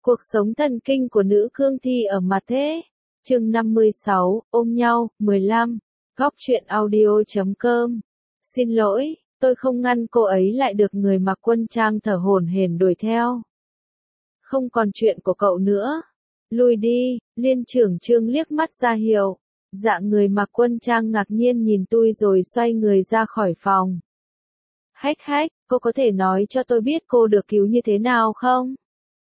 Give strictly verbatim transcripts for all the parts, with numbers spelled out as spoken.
Cuộc sống thần kinh của nữ cương thi ở mặt thế. Chương năm mươi sáu, ôm nhau, mười lăm. Góc truyện audio chấm com. Xin lỗi, tôi không ngăn cô ấy lại được người mặc quân trang thở hổn hển đuổi theo. Không còn chuyện của cậu nữa. Lùi đi, Liên trưởng Trương liếc mắt ra hiệu. Dạ người mặc quân trang ngạc nhiên nhìn tôi rồi xoay người ra khỏi phòng. Hách hách, cô có thể nói cho tôi biết cô được cứu như thế nào không?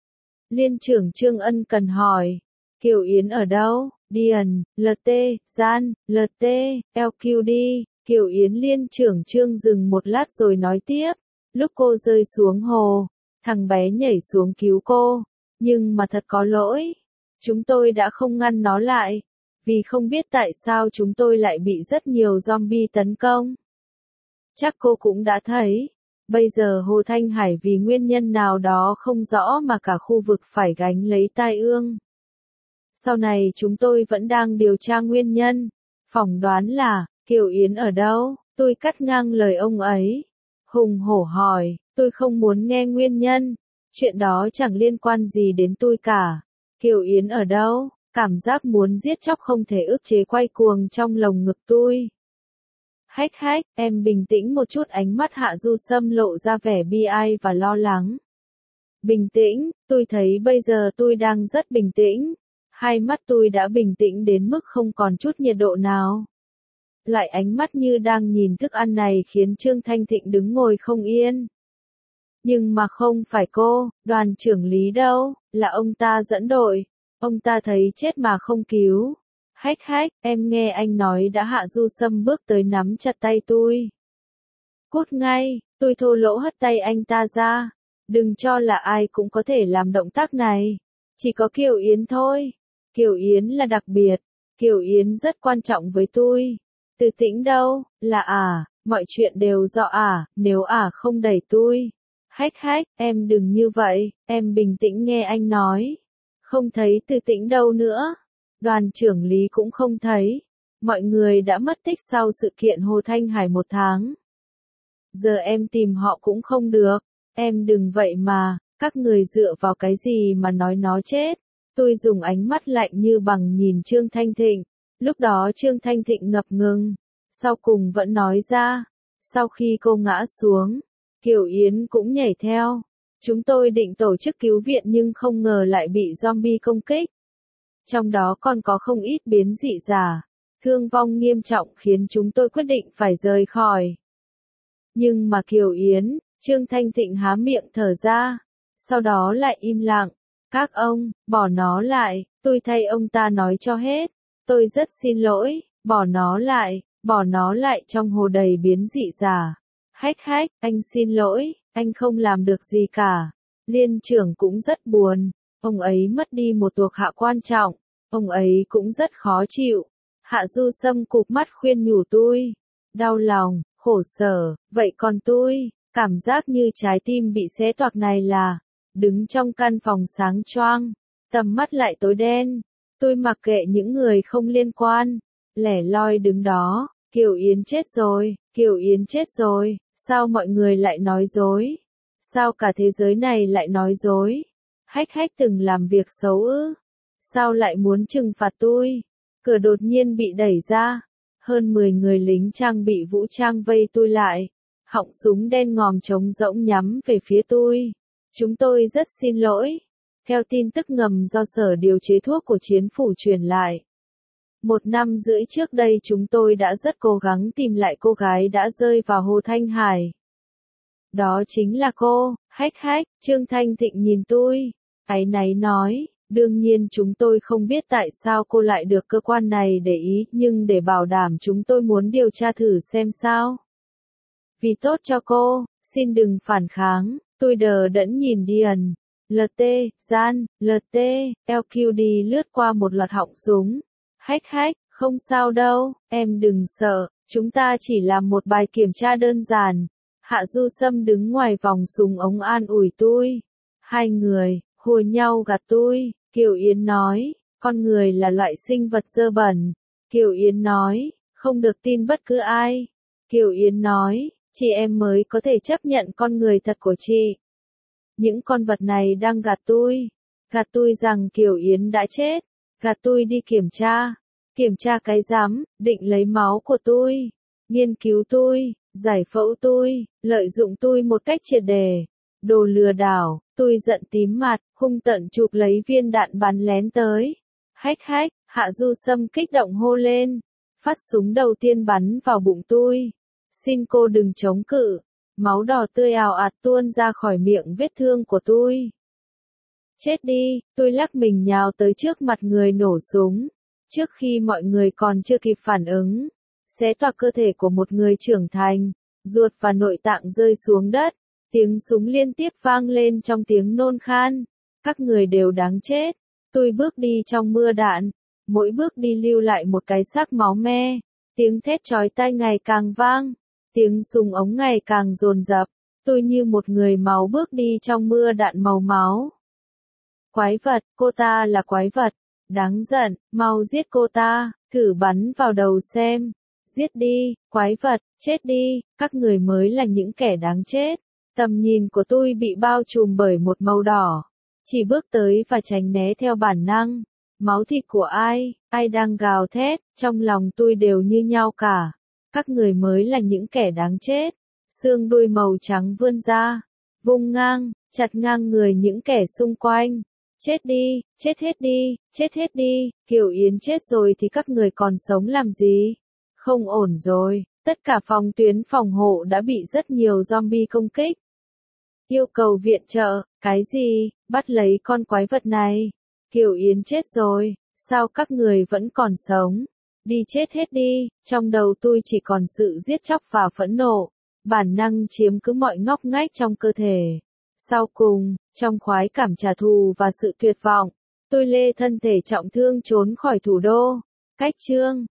Liên trưởng Trương ân cần hỏi. Kiều Yến ở đâu? Điền, lờ tê, Gian, lờ tê, lờ quy đi. Kiều Yến Liên trưởng Trương dừng một lát rồi nói tiếp. Lúc cô rơi xuống hồ, thằng bé nhảy xuống cứu cô. Nhưng mà thật có lỗi. Chúng tôi đã không ngăn nó lại. Vì không biết tại sao chúng tôi lại bị rất nhiều zombie tấn công. Chắc cô cũng đã thấy. Bây giờ Hồ Thanh Hải vì nguyên nhân nào đó không rõ mà cả khu vực phải gánh lấy tai ương. Sau này chúng tôi vẫn đang điều tra nguyên nhân. Phỏng đoán là, Kiều Yến ở đâu? Tôi cắt ngang lời ông ấy. Hùng hổ hỏi, tôi không muốn nghe nguyên nhân. Chuyện đó chẳng liên quan gì đến tôi cả. Kiều Yến ở đâu? Cảm giác muốn giết chóc không thể ức chế quay cuồng trong lồng ngực tôi. Hách hách, em bình tĩnh một chút. Ánh mắt Hạ Du Sâm lộ ra vẻ bi ai và lo lắng. Bình tĩnh, tôi thấy bây giờ tôi đang rất bình tĩnh. Hai mắt tôi đã bình tĩnh đến mức không còn chút nhiệt độ nào. Loại ánh mắt như đang nhìn thức ăn này khiến Trương Thanh Thịnh đứng ngồi không yên. Nhưng mà không phải cô, đoàn trưởng Lý đâu, là ông ta dẫn đội. Ông ta thấy chết mà không cứu. Hách hách, em nghe anh nói đã. Hạ Du Sâm bước tới nắm chặt tay tôi. Cút ngay, tôi thô lỗ hất tay anh ta ra. Đừng cho là ai cũng có thể làm động tác này. Chỉ có Kiều Yến thôi. Kiều Yến là đặc biệt. Kiều Yến rất quan trọng với tôi. Từ Tĩnh đâu, là à, mọi chuyện đều do à, nếu à không đẩy tôi. Hách hách, em đừng như vậy, em bình tĩnh nghe anh nói. Không thấy Từ Tĩnh đâu nữa. Đoàn trưởng Lý cũng không thấy. Mọi người đã mất tích sau sự kiện Hồ Thanh Hải một tháng. Giờ em tìm họ cũng không được. Em đừng vậy mà, các người dựa vào cái gì mà nói nó chết. Tôi dùng ánh mắt lạnh như bằng nhìn Trương Thanh Thịnh. Lúc đó Trương Thanh Thịnh ngập ngừng. Sau cùng vẫn nói ra. Sau khi cô ngã xuống, Kiều Yến cũng nhảy theo. Chúng tôi định tổ chức cứu viện nhưng không ngờ lại bị zombie công kích. Trong đó còn có không ít biến dị giả. Thương vong nghiêm trọng khiến chúng tôi quyết định phải rời khỏi. Nhưng mà Kiều Yến, Trương Thanh Thịnh há miệng thở ra. Sau đó lại im lặng. Các ông, bỏ nó lại, tôi thay ông ta nói cho hết. Tôi rất xin lỗi, bỏ nó lại, bỏ nó lại trong hồ đầy biến dị giả. Hách hách, anh xin lỗi, anh không làm được gì cả. Liên trưởng cũng rất buồn. Ông ấy mất đi một thuộc hạ quan trọng. Ông ấy cũng rất khó chịu. Hạ Du Sâm cụp mắt khuyên nhủ tôi. Đau lòng, khổ sở, vậy còn tôi, cảm giác như trái tim bị xé toạc này là, đứng trong căn phòng sáng choang, tầm mắt lại tối đen. Tôi mặc kệ những người không liên quan, lẻ loi đứng đó. Kiều Yến chết rồi, Kiều Yến chết rồi, sao mọi người lại nói dối? Sao cả thế giới này lại nói dối? Hách hách từng làm việc xấu ư? Sao lại muốn trừng phạt tôi? Cửa đột nhiên bị đẩy ra. Hơn mười người lính trang bị vũ trang vây tôi lại. Họng súng đen ngòm trống rỗng nhắm về phía tôi. Chúng tôi rất xin lỗi. Theo tin tức ngầm do Sở Điều chế Thuốc của Chính phủ truyền lại. Một năm rưỡi trước đây chúng tôi đã rất cố gắng tìm lại cô gái đã rơi vào Hồ Thanh Hải. Đó chính là cô, hách hách. Trương Thanh Thịnh nhìn tôi. Áy náy nói. Đương nhiên chúng tôi không biết tại sao cô lại được cơ quan này để ý, nhưng để bảo đảm chúng tôi muốn điều tra thử xem sao. Vì tốt cho cô, xin đừng phản kháng. Tôi đờ đẫn nhìn Điền, lờ tê, Gian, lờ tê, lờ quy đi lướt qua một loạt họng súng. Hách hách, không sao đâu, em đừng sợ, chúng ta chỉ làm một bài kiểm tra đơn giản. Hạ Du Sâm đứng ngoài vòng súng ống an ủi tôi. Hai người, hùa nhau gạt tôi. Kiều Yến nói, con người là loại sinh vật dơ bẩn. Kiều Yến nói, không được tin bất cứ ai. Kiều Yến nói, chị em mới có thể chấp nhận con người thật của chị. Những con vật này đang gạt tôi. Gạt tôi rằng Kiều Yến đã chết. Gạt tôi đi kiểm tra. Kiểm tra cái rắm, định lấy máu của tôi. Nghiên cứu tôi, giải phẫu tôi, lợi dụng tôi một cách triệt để. Đồ lừa đảo, tôi giận tím mặt, hung tợn chụp lấy viên đạn bắn lén tới. Hách hách, Hạ Du Sâm kích động hô lên. Phát súng đầu tiên bắn vào bụng tôi. Xin cô đừng chống cự. Máu đỏ tươi ào ạt tuôn ra khỏi miệng vết thương của tôi. Chết đi, tôi lắc mình nhào tới trước mặt người nổ súng. Trước khi mọi người còn chưa kịp phản ứng, xé toạc cơ thể của một người trưởng thành, ruột và nội tạng rơi xuống đất. Tiếng súng liên tiếp vang lên trong tiếng nôn khan. Các người đều đáng chết. Tôi bước đi trong mưa đạn. Mỗi bước đi lưu lại một cái xác máu me. Tiếng thét chói tai ngày càng vang. Tiếng súng ống ngày càng dồn dập. Tôi như một người máu bước đi trong mưa đạn màu máu. Quái vật, cô ta là quái vật. Đáng giận, mau giết cô ta, thử bắn vào đầu xem. Giết đi, quái vật, chết đi, các người mới là những kẻ đáng chết. Tầm nhìn của tôi bị bao trùm bởi một màu đỏ. Chỉ bước tới và tránh né theo bản năng. Máu thịt của ai, ai đang gào thét, trong lòng tôi đều như nhau cả. Các người mới là những kẻ đáng chết. Xương đuôi màu trắng vươn ra, vung ngang, chặt ngang người những kẻ xung quanh. Chết đi, chết hết đi, chết hết đi, Kiều Yến chết rồi thì các người còn sống làm gì? Không ổn rồi, tất cả phòng tuyến phòng hộ đã bị rất nhiều zombie công kích. Yêu cầu viện trợ, cái gì, bắt lấy con quái vật này. Kiều Yến chết rồi, sao các người vẫn còn sống? Đi chết hết đi, trong đầu tôi chỉ còn sự giết chóc và phẫn nộ. Bản năng chiếm cứ mọi ngóc ngách trong cơ thể. Sau cùng, trong khoái cảm trả thù và sự tuyệt vọng, tôi lê thân thể trọng thương trốn khỏi thủ đô. Cách chương